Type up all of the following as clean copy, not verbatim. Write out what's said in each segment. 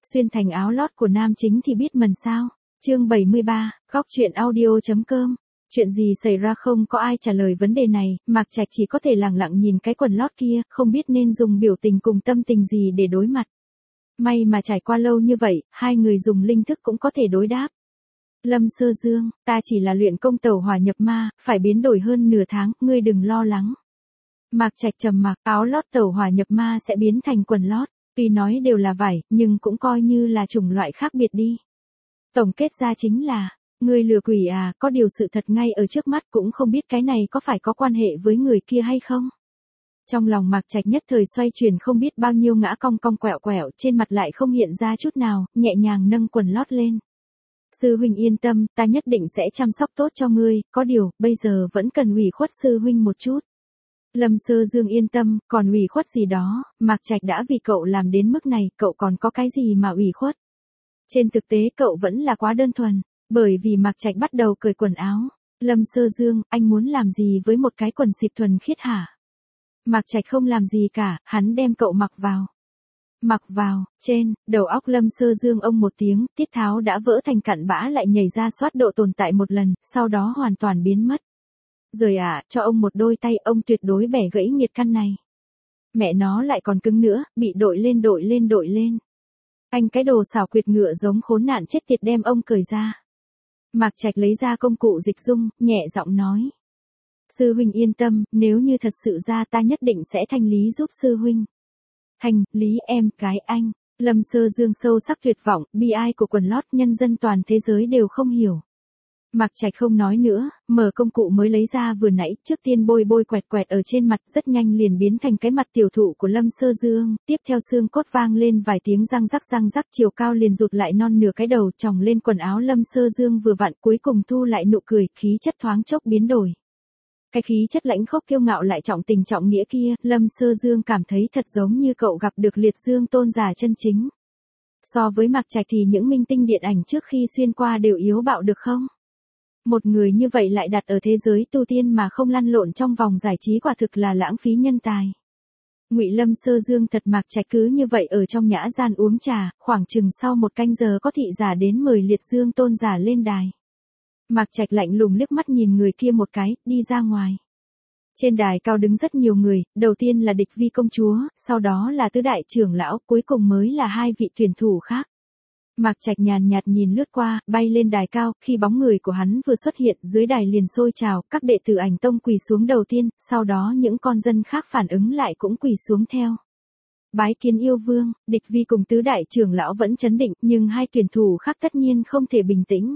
xuyên thành áo lót của nam chính thì biết mần sao. Chương 73, góc truyện audio.com. Chuyện gì xảy ra không có ai trả lời vấn đề này, Mạc Trạch chỉ có thể lặng lặng nhìn cái quần lót kia, không biết nên dùng biểu tình cùng tâm tình gì để đối mặt. May mà trải qua lâu như vậy, hai người dùng linh thức cũng có thể đối đáp. Lâm Sơ Dương, ta chỉ là luyện công tẩu hỏa nhập ma, phải biến đổi hơn nửa tháng, ngươi đừng lo lắng. Mạc Trạch trầm mặc, áo lót tẩu hỏa nhập ma sẽ biến thành quần lót, tuy nói đều là vải, nhưng cũng coi như là chủng loại khác biệt đi. Tổng kết ra chính là, ngươi lừa quỷ à, có điều sự thật ngay ở trước mắt cũng không biết cái này có phải có quan hệ với người kia hay không. Trong lòng Mạc Trạch nhất thời xoay chuyển không biết bao nhiêu ngã cong cong quẹo quẹo, trên mặt lại không hiện ra chút nào, nhẹ nhàng nâng quần lót lên. Sư huynh yên tâm, ta nhất định sẽ chăm sóc tốt cho ngươi, có điều, bây giờ vẫn cần ủy khuất sư huynh một chút. Lâm Sơ Dương yên tâm, còn ủy khuất gì đó, Mạc Trạch đã vì cậu làm đến mức này, cậu còn có cái gì mà ủy khuất. Trên thực tế cậu vẫn là quá đơn thuần, bởi vì Mạc Trạch bắt đầu cởi quần áo. Lâm Sơ Dương, anh muốn làm gì với một cái quần xịp thuần khiết hả? Mạc Trạch không làm gì cả, hắn đem cậu mặc vào. Mặc vào, trên, đầu óc Lâm Sơ Dương ông một tiếng, tiết tháo đã vỡ thành cặn bã lại nhảy ra soát độ tồn tại một lần, sau đó hoàn toàn biến mất. Rồi cho ông một đôi tay, ông tuyệt đối bẻ gãy nghiệt căn này. Mẹ nó lại còn cứng nữa, bị đội lên. Anh cái đồ xảo quyệt ngựa giống khốn nạn chết tiệt đem ông cởi ra. Mạc Trạch lấy ra công cụ dịch dung, nhẹ giọng nói. Sư huynh yên tâm, nếu như thật sự ra ta nhất định sẽ thanh lý giúp sư huynh. Thanh, lý em, cái anh. Lâm Sơ Dương sâu sắc tuyệt vọng, bi ai của quần lót nhân dân toàn thế giới đều không hiểu. Mạc Trạch không nói nữa, mở công cụ mới lấy ra vừa nãy, trước tiên bôi quẹt quẹt ở trên mặt, rất nhanh liền biến thành cái mặt tiểu thụ của Lâm Sơ Dương, tiếp theo xương cốt vang lên vài tiếng răng rắc, chiều cao liền rụt lại non nửa cái đầu, tròng lên quần áo Lâm Sơ Dương vừa vặn, cuối cùng thu lại nụ cười, khí chất thoáng chốc biến đổi. Cái khí chất lãnh khốc kiêu ngạo lại trọng tình trọng nghĩa kia, Lâm Sơ Dương cảm thấy thật giống như cậu gặp được liệt dương tôn giả chân chính. So với Mạc Trạch thì những minh tinh điện ảnh trước khi xuyên qua đều yếu bạo được không? Một người như vậy lại đặt ở thế giới tu tiên mà không lăn lộn trong vòng giải trí quả thực là lãng phí nhân tài. Ngụy Lâm Sơ Dương thật Mạc Trạch cứ như vậy ở trong nhã gian uống trà, khoảng chừng sau một canh giờ có thị giả đến mời liệt dương tôn giả lên đài. Mạc Trạch lạnh lùng liếc mắt nhìn người kia một cái, đi ra ngoài. Trên đài cao đứng rất nhiều người, đầu tiên là Địch Vi công chúa, sau đó là tứ đại trưởng lão, cuối cùng mới là hai vị tuyển thủ khác. Mạc Trạch nhàn nhạt nhìn lướt qua, bay lên đài cao, khi bóng người của hắn vừa xuất hiện, dưới đài liền sôi trào, các đệ tử Ảnh Tông quỳ xuống đầu tiên, sau đó những con dân khác phản ứng lại cũng quỳ xuống theo. Bái kiến yêu vương, Địch Vi cùng tứ đại trưởng lão vẫn chấn định, nhưng hai tuyển thủ khác tất nhiên không thể bình tĩnh.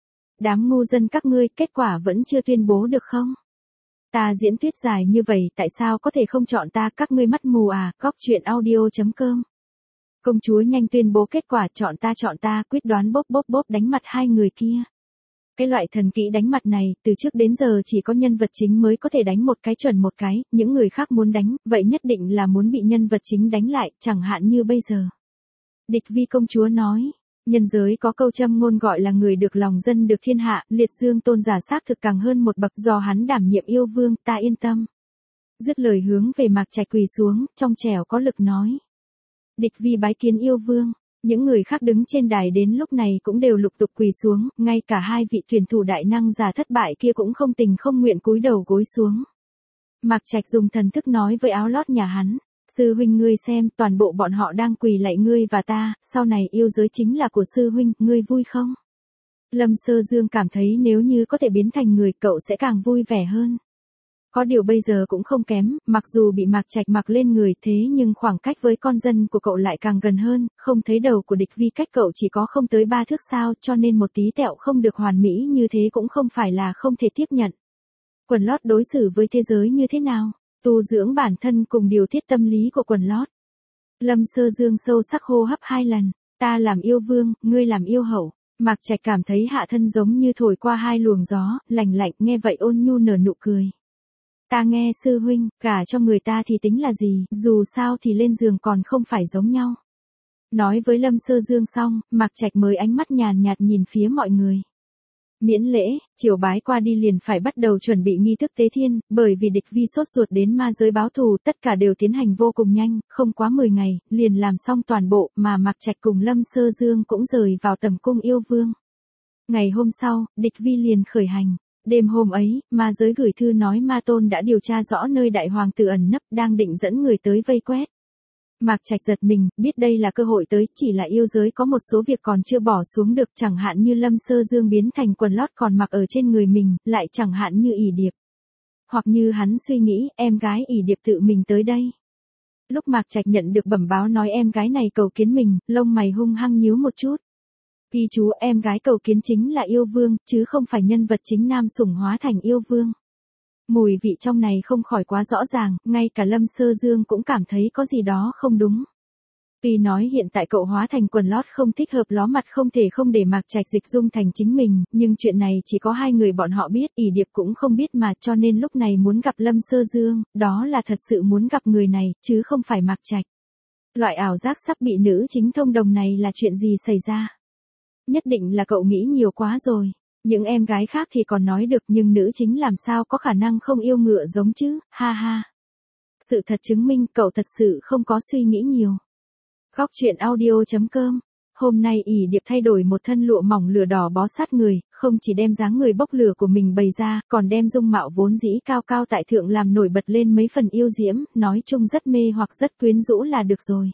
Đám ngu dân các ngươi, kết quả vẫn chưa tuyên bố được không? Ta diễn thuyết dài như vậy, tại sao có thể không chọn ta, các ngươi mắt mù à, góc truyện audio.com. Công chúa nhanh tuyên bố kết quả, chọn ta, quyết đoán bốp đánh mặt hai người kia. Cái loại thần kỹ đánh mặt này, từ trước đến giờ chỉ có nhân vật chính mới có thể đánh một cái chuẩn một cái, những người khác muốn đánh, vậy nhất định là muốn bị nhân vật chính đánh lại, chẳng hạn như bây giờ. Địch Vi công chúa nói. Nhân giới có câu châm ngôn gọi là người được lòng dân được thiên hạ, liệt dương tôn giả xác thực càng hơn một bậc, do hắn đảm nhiệm yêu vương, ta yên tâm. Dứt lời hướng về Mạc Trạch quỳ xuống, trong trẻo có lực nói. Địch Vi bái kiến yêu vương, những người khác đứng trên đài đến lúc này cũng đều lục tục quỳ xuống, ngay cả hai vị tuyển thủ đại năng giả thất bại kia cũng không tình không nguyện cúi đầu gối xuống. Mạc Trạch dùng thần thức nói với áo lót nhà hắn. Sư huynh ngươi xem, toàn bộ bọn họ đang quỳ lạy ngươi và ta, sau này yêu giới chính là của sư huynh, ngươi vui không? Lâm Sơ Dương cảm thấy nếu như có thể biến thành người, cậu sẽ càng vui vẻ hơn. Có điều bây giờ cũng không kém, mặc dù bị Mạc Trạch mặc lên người thế nhưng khoảng cách với con dân của cậu lại càng gần hơn, không thấy đầu của Địch Vi cách cậu chỉ có không tới 3 thước sao, cho nên một tí tẹo không được hoàn mỹ như thế cũng không phải là không thể tiếp nhận. Quần lót đối xử với thế giới như thế nào? Tu dưỡng bản thân cùng điều tiết tâm lý của quần lót. Lâm Sơ Dương sâu sắc hô hấp 2 lần, ta làm yêu vương, ngươi làm yêu hậu. Mạc Trạch cảm thấy hạ thân giống như thổi qua 2 luồng gió, lạnh lạnh, nghe vậy ôn nhu nở nụ cười. Ta nghe sư huynh, cả cho người ta thì tính là gì, dù sao thì lên giường còn không phải giống nhau. Nói với Lâm Sơ Dương xong, Mạc Trạch mới ánh mắt nhàn nhạt nhìn phía mọi người. Miễn lễ, chiều bái qua đi liền phải bắt đầu chuẩn bị nghi thức tế thiên, bởi vì địch vi sốt ruột đến ma giới báo thù, tất cả đều tiến hành vô cùng nhanh, không quá 10 ngày, liền làm xong toàn bộ, mà Mạc Trạch cùng Lâm Sơ Dương cũng rời vào tầm cung yêu vương. Ngày hôm sau, địch vi liền khởi hành. Đêm hôm ấy, ma giới gửi thư nói Ma Tôn đã điều tra rõ nơi đại hoàng tử ẩn nấp, đang định dẫn người tới vây quét. Mạc Trạch giật mình, biết đây là cơ hội tới, chỉ là yêu giới có một số việc còn chưa bỏ xuống được, chẳng hạn như Lâm Sơ Dương biến thành quần lót còn mặc ở trên người mình, lại chẳng hạn như ỷ điệp. Hoặc như hắn suy nghĩ, em gái ỷ điệp tự mình tới đây. Lúc Mạc Trạch nhận được bẩm báo nói em gái này cầu kiến mình, lông mày hung hăng nhíu một chút. Ghi chú em gái cầu kiến chính là yêu vương, chứ không phải nhân vật chính nam sủng hóa thành yêu vương. Mùi vị trong này không khỏi quá rõ ràng, ngay cả Lâm Sơ Dương cũng cảm thấy có gì đó không đúng. Tuy nói hiện tại cậu hóa thành quần lót không thích hợp ló mặt không thể không để Mạc Trạch dịch dung thành chính mình, nhưng chuyện này chỉ có hai người bọn họ biết, ỷ điệp cũng không biết mà, cho nên lúc này muốn gặp Lâm Sơ Dương, đó là thật sự muốn gặp người này, chứ không phải Mạc Trạch. Loại ảo giác sắp bị nữ chính thông đồng này là chuyện gì xảy ra? Nhất định là cậu nghĩ nhiều quá rồi. Những em gái khác thì còn nói được nhưng nữ chính làm sao có khả năng không yêu ngựa giống chứ, ha ha. Sự thật chứng minh cậu thật sự không có suy nghĩ nhiều. Góc truyện audio.com. Hôm nay ỷ điệp thay đổi một thân lụa mỏng lửa đỏ bó sát người, không chỉ đem dáng người bốc lửa của mình bày ra, còn đem dung mạo vốn dĩ cao cao tại thượng làm nổi bật lên mấy phần yêu diễm, nói chung rất mê hoặc rất quyến rũ là được rồi.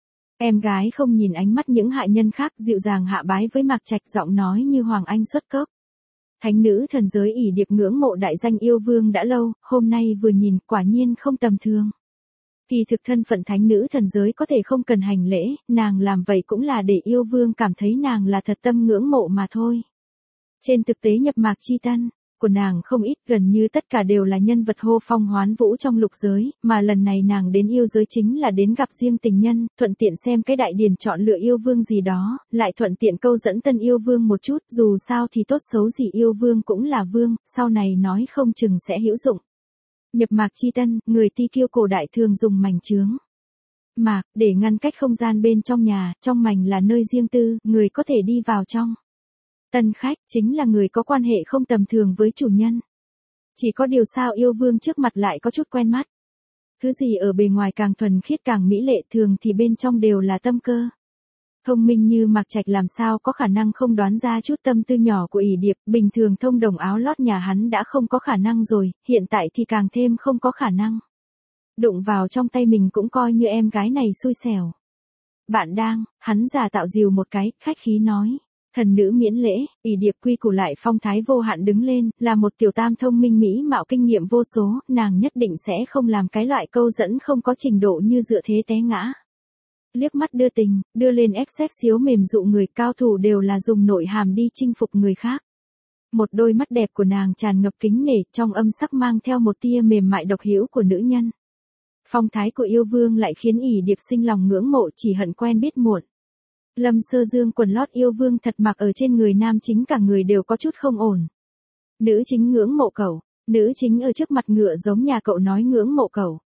Em gái không nhìn ánh mắt những hạ nhân khác, dịu dàng hạ bái với Mạc Trạch, giọng nói như Hoàng Anh xuất cốc. Thánh nữ thần giới ỷ điệp ngưỡng mộ đại danh yêu vương đã lâu, hôm nay vừa nhìn quả nhiên không tầm thường. Kỳ thực thân phận thánh nữ thần giới có thể không cần hành lễ, nàng làm vậy cũng là để yêu vương cảm thấy nàng là thật tâm ngưỡng mộ mà thôi. Trên thực tế nhập mạc chi tân của nàng không ít, gần như tất cả đều là nhân vật hô phong hoán vũ trong lục giới, mà lần này nàng đến yêu giới chính là đến gặp riêng tình nhân, thuận tiện xem cái đại điển chọn lựa yêu vương gì đó, lại thuận tiện câu dẫn tân yêu vương một chút, dù sao thì tốt xấu gì yêu vương cũng là vương, sau này nói không chừng sẽ hữu dụng. Nhập mạc chi tân, người Ti Kiêu cổ đại thường dùng mảnh chướng mạc để ngăn cách không gian bên trong nhà, trong mảnh là nơi riêng tư, người có thể đi vào trong. Tân khách chính là người có quan hệ không tầm thường với chủ nhân. Chỉ có điều sao yêu vương trước mặt lại có chút quen mắt. Thứ gì ở bề ngoài càng thuần khiết càng mỹ lệ, thường thì bên trong đều là tâm cơ. Thông minh như Mạc Trạch làm sao có khả năng không đoán ra chút tâm tư nhỏ của ỷ điệp, bình thường thông đồng áo lót nhà hắn đã không có khả năng rồi, hiện tại thì càng thêm không có khả năng. Đụng vào trong tay mình cũng coi như em gái này xui xẻo. Bạn đang, hắn giả tạo dìu một cái, khách khí nói. Thần nữ miễn lễ, ỷ điệp quy củ lại phong thái vô hạn đứng lên, là một tiểu tam thông minh mỹ mạo kinh nghiệm vô số, nàng nhất định sẽ không làm cái loại câu dẫn không có trình độ như dựa thế té ngã. Liếc mắt đưa tình, đưa lên XX xíu mềm dụ người, cao thủ đều là dùng nội hàm đi chinh phục người khác. Một đôi mắt đẹp của nàng tràn ngập kính nể, trong âm sắc mang theo một tia mềm mại độc hữu của nữ nhân. Phong thái của yêu vương lại khiến ỷ điệp sinh lòng ngưỡng mộ, chỉ hận quen biết muộn. Lâm Sơ Dương quần lót yêu vương thật mặc ở trên người nam chính cả người đều có chút không ổn. Nữ chính ngưỡng mộ cậu, nữ chính ở trước mặt ngựa giống nhà cậu nói ngưỡng mộ cậu.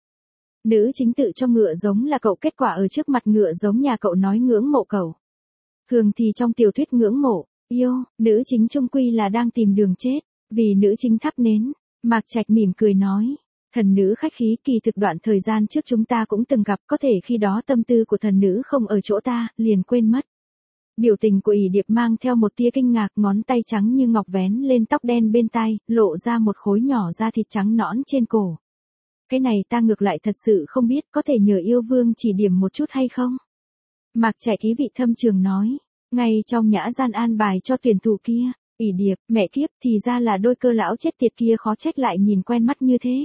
Nữ chính tự cho ngựa giống là cậu, kết quả ở trước mặt ngựa giống nhà cậu nói ngưỡng mộ cậu. Thường thì trong tiểu thuyết ngưỡng mộ, yêu, nữ chính chung quy là đang tìm đường chết, vì nữ chính thắp nến. Mạc Trạch mỉm cười nói. Thần nữ khách khí, kỳ thực đoạn thời gian trước chúng ta cũng từng gặp, có thể khi đó tâm tư của thần nữ không ở chỗ ta, liền quên mất. Biểu tình của ỷ điệp mang theo một tia kinh ngạc, ngón tay trắng như ngọc vén lên tóc đen bên tai, lộ ra một khối nhỏ da thịt trắng nõn trên cổ. Cái này ta ngược lại thật sự không biết, có thể nhờ yêu vương chỉ điểm một chút hay không? Mạc Trạch ý vị thâm trường nói, ngay trong nhã gian an bài cho tuyển thủ kia, ỷ điệp, mẹ kiếp, thì ra là đôi cơ lão chết tiệt kia, khó trách lại nhìn quen mắt như thế.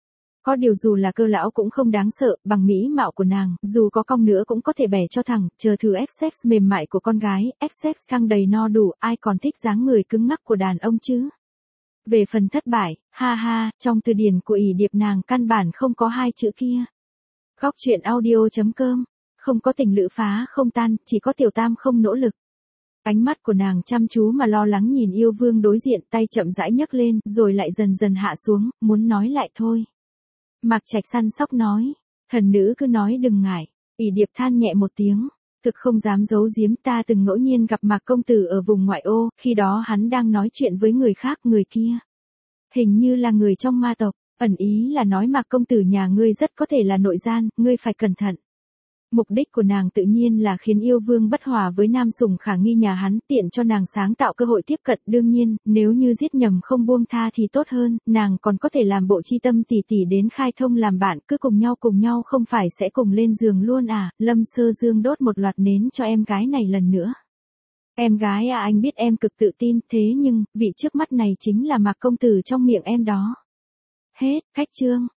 Có điều dù là cơ lão cũng không đáng sợ, bằng mỹ mạo của nàng, dù có cong nữa cũng có thể bẻ cho thẳng, chờ thử XX mềm mại của con gái, XX căng đầy no đủ, ai còn thích dáng người cứng ngắc của đàn ông chứ? Về phần thất bại, ha ha, trong từ điển của ỷ điệp nàng căn bản không có hai chữ kia. Góc truyện audio.com, không có tình lữ phá không tan, chỉ có tiểu tam không nỗ lực. Ánh mắt của nàng chăm chú mà lo lắng nhìn yêu vương đối diện, tay chậm rãi nhấc lên, rồi lại dần dần hạ xuống, muốn nói lại thôi. Mạc Trạch săn sóc nói, thần nữ cứ nói đừng ngại, ỷ điệp than nhẹ một tiếng, Thực không dám giấu giếm, ta từng ngẫu nhiên gặp Mạc công tử ở vùng ngoại ô, khi đó hắn đang nói chuyện với người khác, người kia hình như là người trong ma tộc, ẩn ý là nói Mạc công tử nhà ngươi rất có thể là nội gian, ngươi phải cẩn thận. Mục đích của nàng tự nhiên là khiến yêu vương bất hòa với nam sủng khả nghi nhà hắn, tiện cho nàng sáng tạo cơ hội tiếp cận. Đương nhiên, nếu như giết nhầm không buông tha thì tốt hơn, nàng còn có thể làm bộ chi tâm tỉ tỉ đến khai thông làm bạn, cứ cùng nhau không phải sẽ cùng lên giường luôn à. Lâm Sơ Dương đốt một loạt nến cho em gái này lần nữa. Em gái à, anh biết em cực tự tin, thế nhưng, vị trước mắt này chính là Mạc công tử trong miệng em đó. Hết, khách chương.